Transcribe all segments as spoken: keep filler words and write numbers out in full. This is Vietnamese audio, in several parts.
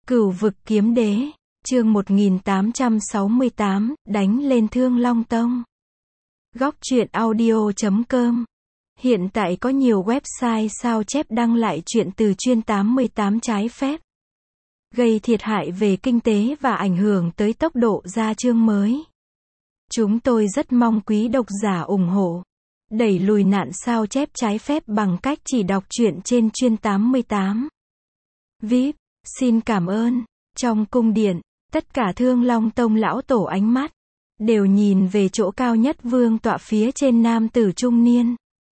Cửu vực kiếm đế, chương một nghìn tám trăm sáu mươi tám, đánh lên Thương Long Tông. Góc truyện audio chấm com. Hiện tại có nhiều website sao chép đăng lại chuyện từ chuyên tám mươi tám trái phép, gây thiệt hại về kinh tế và ảnh hưởng tới tốc độ ra chương mới. Chúng tôi rất mong quý độc giả ủng hộ, đẩy lùi nạn sao chép trái phép bằng cách chỉ đọc truyện trên chuyên tám mươi tám. vê i pê, xin cảm ơn. Trong cung điện, tất cả Thương Long Tông lão tổ ánh mắt đều nhìn về chỗ cao nhất vương tọa phía trên nam tử trung niên.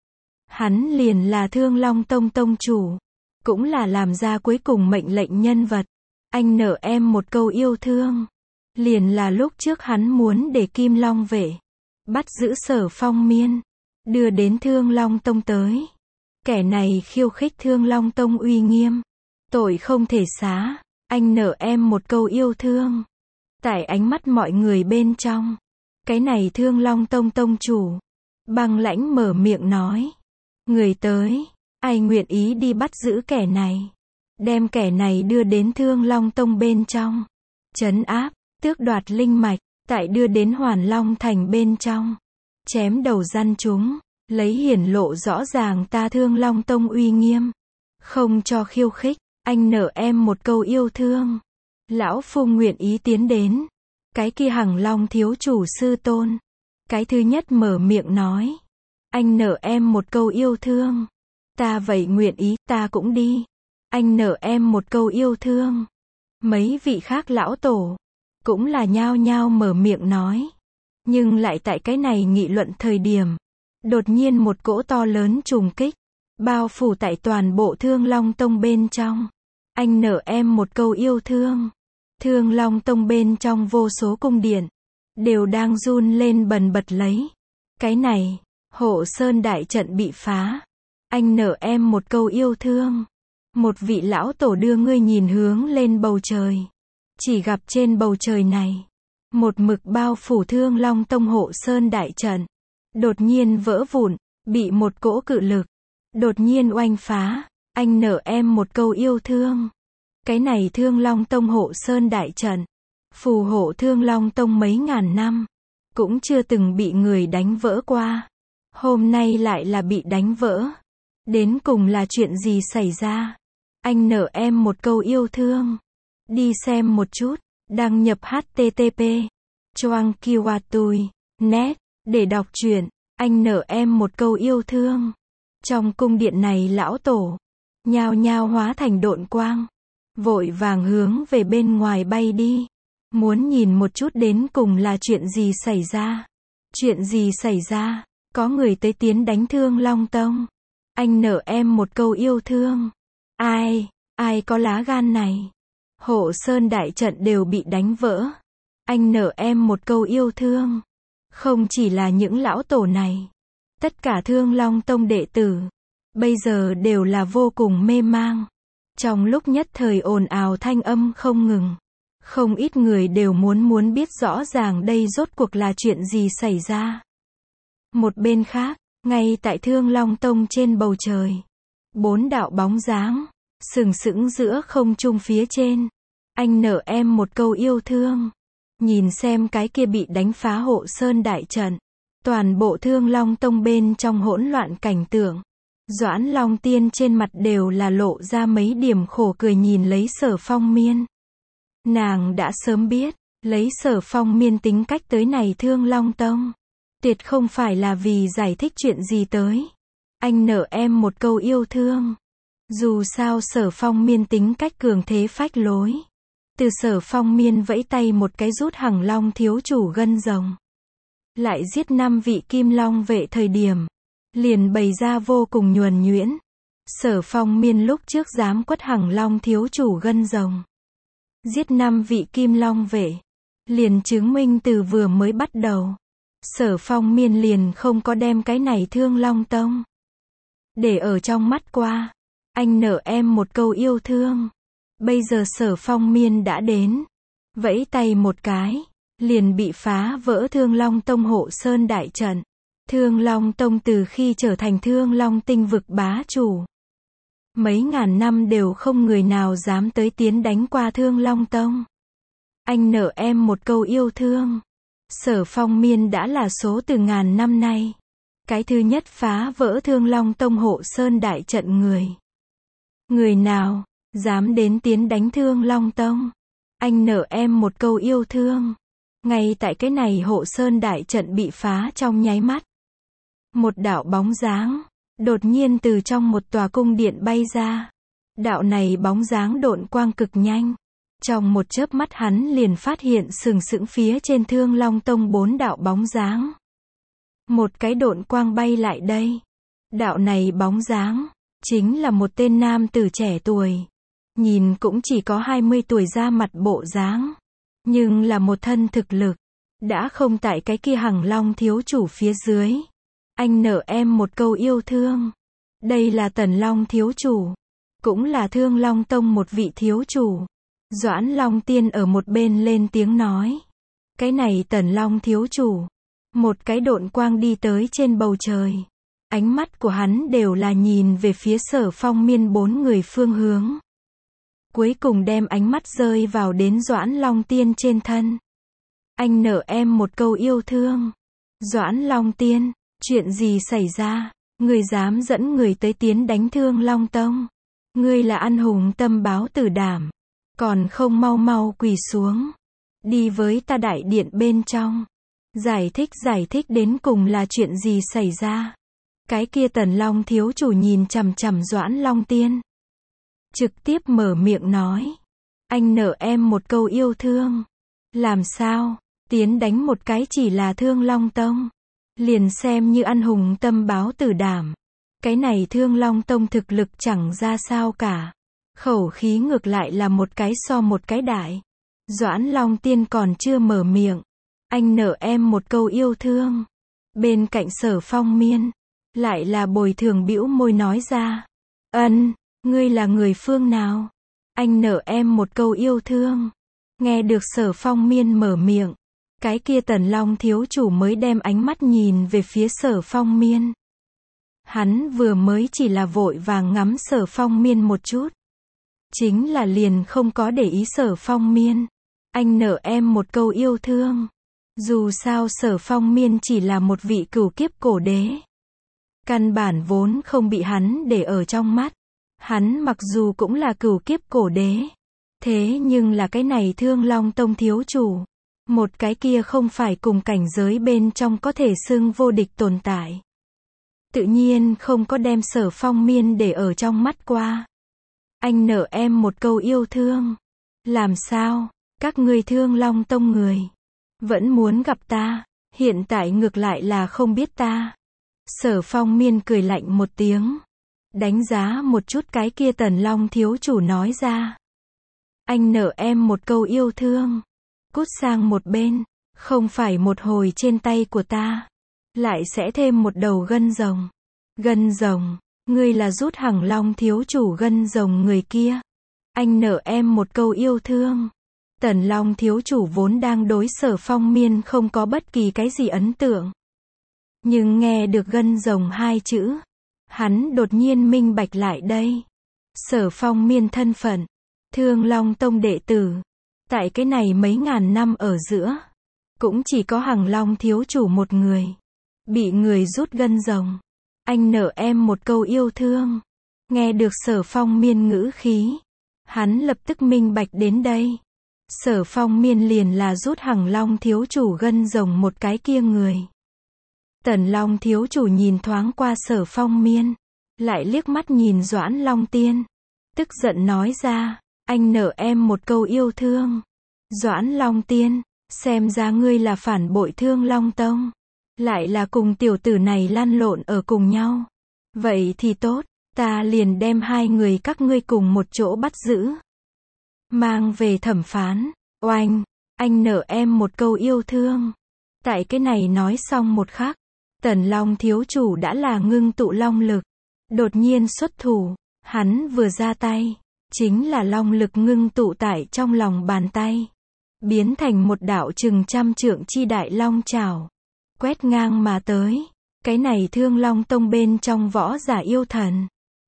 Hắn liền là Thương Long Tông tông chủ, cũng là làm ra cuối cùng mệnh lệnh nhân vật. Anh nợ em một câu yêu thương. Liền là lúc trước hắn muốn để Kim Long vệ bắt giữ Sở Phong Miên, đưa đến Thương Long Tông tới. Kẻ này khiêu khích Thương Long Tông uy nghiêm, tội không thể xá. Anh nợ em một câu yêu thương. Tại ánh mắt mọi người bên trong, cái này Thương Long Tông tông chủ băng lãnh mở miệng nói: người tới, ai nguyện ý đi bắt giữ kẻ này, đem kẻ này đưa đến Thương Long Tông bên trong, trấn áp, tước đoạt linh mạch, tại đưa đến Hoàn Long Thành bên trong, chém đầu răn chúng, lấy hiển lộ rõ ràng ta Thương Long Tông uy nghiêm, không cho khiêu khích. Anh nợ em một câu yêu thương, lão phu nguyện ý tiến đến. Cái kia Hằng Long thiếu chủ sư tôn, cái thứ nhất mở miệng nói: anh nợ em một câu yêu thương, ta vậy nguyện ý, ta cũng đi. Anh nợ em một câu yêu thương. Mấy vị khác lão tổ cũng là nhao nhao mở miệng nói. Nhưng lại tại cái này nghị luận thời điểm, đột nhiên một cỗ to lớn trùng kích bao phủ tại toàn bộ Thương Long Tông bên trong. Anh nợ em một câu yêu thương. Thương Long Tông bên trong vô số cung điện đều đang run lên bần bật lấy. Cái này, Hộ Sơn đại trận bị phá. Anh nợ em một câu yêu thương. Một vị lão tổ đưa ngươi nhìn hướng lên bầu trời. Chỉ gặp trên bầu trời này, một mực bao phủ Thương Long Tông Hộ Sơn đại trận đột nhiên vỡ vụn, bị một cỗ cự lực đột nhiên oanh phá. Anh nợ em một câu yêu thương. Cái này Thương Long Tông Hộ Sơn đại trận, phù hộ Thương Long Tông mấy ngàn năm, cũng chưa từng bị người đánh vỡ qua. Hôm nay lại là bị đánh vỡ. Đến cùng là chuyện gì xảy ra? Anh nợ em một câu yêu thương. Đi xem một chút, đăng nhập h t t p choang kiwatui net để đọc truyện. Anh nợ em một câu yêu thương. Trong cung điện này lão tổ nhao nhao hóa thành độn quang, vội vàng hướng về bên ngoài bay đi, muốn nhìn một chút đến cùng là chuyện gì xảy ra. Chuyện gì xảy ra? Có người tới tiến đánh Thương Long Tông. Anh nợ em một câu yêu thương. Ai, ai có lá gan này? Hộ Sơn đại trận đều bị đánh vỡ. Anh nợ em một câu yêu thương. Không chỉ là những lão tổ này, tất cả Thương Long Tông đệ tử bây giờ đều là vô cùng mê mang. Trong lúc nhất thời ồn ào thanh âm không ngừng. Không ít người đều muốn muốn biết rõ ràng đây rốt cuộc là chuyện gì xảy ra. Một bên khác, ngay tại Thương Long Tông trên bầu trời, bốn đạo bóng dáng sừng sững giữa không trung phía trên. Anh nợ em một câu yêu thương. Nhìn xem cái kia bị đánh phá Hộ Sơn đại trận, toàn bộ Thương Long Tông bên trong hỗn loạn cảnh tượng, Doãn Long Tiên trên mặt đều là lộ ra mấy điểm khổ cười nhìn lấy Sở Phong Miên. Nàng đã sớm biết, lấy Sở Phong Miên tính cách tới này Thương Long Tông, tuyệt không phải là vì giải thích chuyện gì tới. Anh nợ em một câu yêu thương. Dù sao Sở Phong Miên tính cách cường thế phách lối. Từ Sở Phong Miên vẫy tay một cái rút Hằng Long thiếu chủ gân rồng, lại giết năm vị Kim Long vệ thời điểm, liền bày ra vô cùng nhuần nhuyễn. Sở Phong Miên lúc trước dám quất Hằng Long thiếu chủ gân rồng, giết năm vị Kim Long vệ, liền chứng minh từ vừa mới bắt đầu, Sở Phong Miên liền không có đem cái này Thương Long Tông để ở trong mắt qua. Anh nợ em một câu yêu thương. Bây giờ Sở Phong Miên đã đến, vẫy tay một cái, liền bị phá vỡ Thương Long Tông Hộ Sơn đại trận. Thương Long Tông từ khi trở thành Thương Long tinh vực bá chủ, Mấy ngàn năm đều không người nào dám tới tiến đánh qua Thương Long Tông. Anh nợ em một câu yêu thương. Sở Phong Miên đã là số từ ngàn năm nay. Cái thứ nhất phá vỡ Thương Long Tông hộ sơn đại trận người. Người nào dám đến tiến đánh Thương Long Tông? Anh nợ em một câu yêu thương. Ngay tại cái này hộ sơn đại trận bị phá trong nháy mắt. Một đạo bóng dáng đột nhiên từ trong một tòa cung điện bay ra. Đạo này bóng dáng độn quang cực nhanh. Trong một chớp mắt hắn liền phát hiện sừng sững phía trên Thương Long Tông bốn đạo bóng dáng. Một cái độn quang bay lại đây. Đạo này bóng dáng chính là một tên nam tử trẻ tuổi. Nhìn cũng chỉ có hai mươi tuổi ra mặt bộ dáng. Nhưng là một thân thực lực. Đã không tại cái kia Hằng Long thiếu chủ phía dưới. Anh nợ em một câu yêu thương. Đây là Tần Long thiếu chủ. Cũng là Thương Long Tông một vị thiếu chủ. Doãn Long Tiên ở một bên lên tiếng nói. Cái này Tần Long thiếu chủ. Một cái độn quang đi tới trên bầu trời. Ánh mắt của hắn đều là nhìn về phía Sở Phong Miên bốn người phương hướng. Cuối cùng đem ánh mắt rơi vào đến Doãn Long Tiên trên thân. Anh nợ em một câu yêu thương. Doãn Long Tiên, chuyện gì xảy ra? Người dám dẫn người tới tiến đánh Thương Long Tông. Ngươi là anh hùng tâm báo tử đảm. Còn không mau mau quỳ xuống. Đi với ta đại điện bên trong. Giải thích giải thích đến cùng là chuyện gì xảy ra. Cái kia Tần Long thiếu chủ nhìn chằm chằm Doãn Long Tiên. Trực tiếp mở miệng nói. Anh nợ em một câu yêu thương. Làm sao? Tiến đánh một cái chỉ là Thương Long Tông. Liền xem như anh hùng tâm báo tử đảm. Cái này Thương Long Tông thực lực chẳng ra sao cả. Khẩu khí ngược lại là một cái so một cái đại. Doãn Long Tiên còn chưa mở miệng. Anh nợ em một câu yêu thương. Bên cạnh Sở Phong Miên. Lại là bồi thường bĩu môi nói ra. Ân, ngươi là người phương nào? Anh nợ em một câu yêu thương. Nghe được Sở Phong Miên mở miệng. Cái kia Tần Long thiếu chủ mới đem ánh mắt nhìn về phía Sở Phong Miên. Hắn vừa mới chỉ là vội vàng ngắm Sở Phong Miên một chút. Chính là liền không có để ý Sở Phong Miên. Anh nợ em một câu yêu thương. Dù sao Sở Phong Miên chỉ là một vị cửu kiếp cổ đế. Căn bản vốn không bị hắn để ở trong mắt. Hắn mặc dù cũng là cửu kiếp cổ đế. Thế nhưng là cái này Thương Long Tông thiếu chủ. Một cái kia không phải cùng cảnh giới bên trong có thể xưng vô địch tồn tại. Tự nhiên không có đem Sở Phong Miên để ở trong mắt qua. Anh nợ em một câu yêu thương. Làm sao? Các ngươi Thương Long Tông người. Vẫn muốn gặp ta. Hiện tại ngược lại là không biết ta. Sở Phong Miên cười lạnh một tiếng. Đánh giá một chút cái kia Tần Long thiếu chủ nói ra. Anh nợ em một câu yêu thương. Cút sang một bên. Không phải một hồi trên tay của ta. Lại sẽ thêm một đầu gân rồng. Gân rồng. Ngươi là rút Hằng Long thiếu chủ gân rồng người kia. Anh nợ em một câu yêu thương. Tần Long thiếu chủ vốn đang đối Sở Phong Miên không có bất kỳ cái gì ấn tượng. Nhưng nghe được gân rồng hai chữ. Hắn đột nhiên minh bạch lại đây. Sở Phong Miên thân phận. Thương Long Tông đệ tử. Tại cái này mấy ngàn năm ở giữa. Cũng chỉ có Hằng Long thiếu chủ một người. Bị người rút gân rồng. Anh nợ em một câu yêu thương. Nghe được Sở Phong Miên ngữ khí. Hắn lập tức minh bạch đến đây. Sở Phong Miên liền là rút Hằng Long thiếu chủ gân rồng một cái kia người. Tần Long thiếu chủ nhìn thoáng qua Sở Phong Miên. Lại liếc mắt nhìn Doãn Long Tiên. Tức giận nói ra. Anh nợ em một câu yêu thương. Doãn Long Tiên. Xem ra ngươi là phản bội Thương Long Tông. Lại là cùng tiểu tử này lăn lộn ở cùng nhau. Vậy thì tốt. Ta liền đem hai người các ngươi cùng một chỗ bắt giữ. Mang về thẩm phán. Oanh. Anh nợ em một câu yêu thương. Tại cái này nói xong một khắc. Tần Long thiếu chủ đã là ngưng tụ long lực. Đột nhiên xuất thủ. Hắn vừa ra tay. Chính là long lực ngưng tụ tại trong lòng bàn tay. Biến thành một đạo chừng trăm trượng chi đại long trảo. Quét ngang mà tới. Cái này Thương Long Tông bên trong võ giả yêu thần.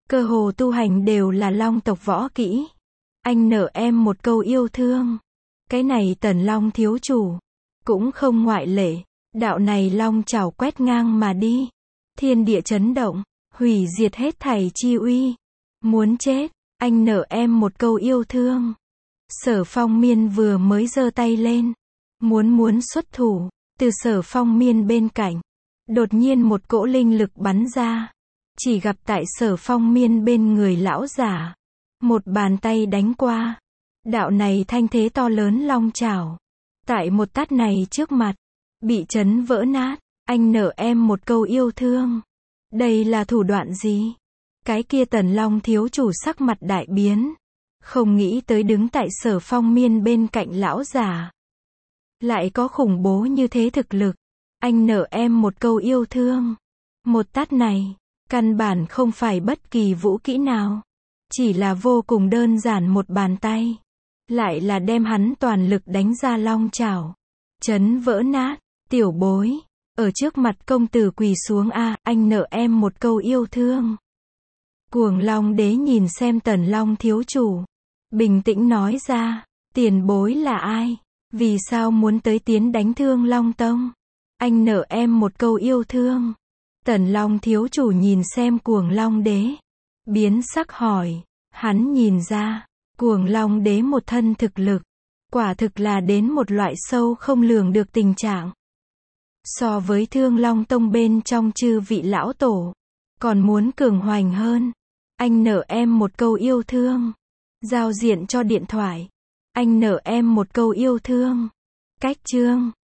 Cơ hồ tu hành đều là long tộc võ kỹ. Anh nợ em một câu yêu thương. Cái này Tần Long thiếu chủ cũng không ngoại lệ. Đạo này long chảo quét ngang mà đi. Thiên địa chấn động, hủy diệt hết thảy chi uy. Muốn chết, anh nợ em một câu yêu thương. Sở Phong Miên vừa mới giơ tay lên, muốn muốn xuất thủ, từ Sở Phong Miên bên cạnh, đột nhiên một cỗ linh lực bắn ra, chỉ gặp tại Sở Phong Miên bên người lão giả, một bàn tay đánh qua, đạo này thanh thế to lớn long chảo, tại một tát này trước mặt, bị chấn vỡ nát. Anh nợ em một câu yêu thương. Đây là thủ đoạn gì? Cái kia Tần Long thiếu chủ sắc mặt đại biến, không nghĩ tới đứng tại Sở Phong Miên bên cạnh lão già lại có khủng bố như thế thực lực. Anh nợ em một câu yêu thương. Một tát này, căn bản không phải bất kỳ vũ kỹ nào, chỉ là vô cùng đơn giản một bàn tay, lại là đem hắn toàn lực đánh ra long chảo, chấn vỡ nát. Tiểu bối, ở trước mặt công tử quỳ xuống a, anh nợ em một câu yêu thương. Cuồng Long đế nhìn xem Tần Long thiếu chủ, bình tĩnh nói ra, tiền bối là ai? Vì sao muốn tới tiến đánh Thương Long Tông? Anh nợ em một câu yêu thương. Tần Long thiếu chủ nhìn xem Cuồng Long đế, biến sắc hỏi, hắn nhìn ra, Cuồng Long đế một thân thực lực, quả thực là đến một loại sâu không lường được tình trạng. So với Thương Long Tông bên trong chư vị lão tổ, còn muốn cường hoành hơn. Anh nợ em một câu yêu thương. Giao diện cho điện thoại. Anh nợ em một câu yêu thương. Cách chương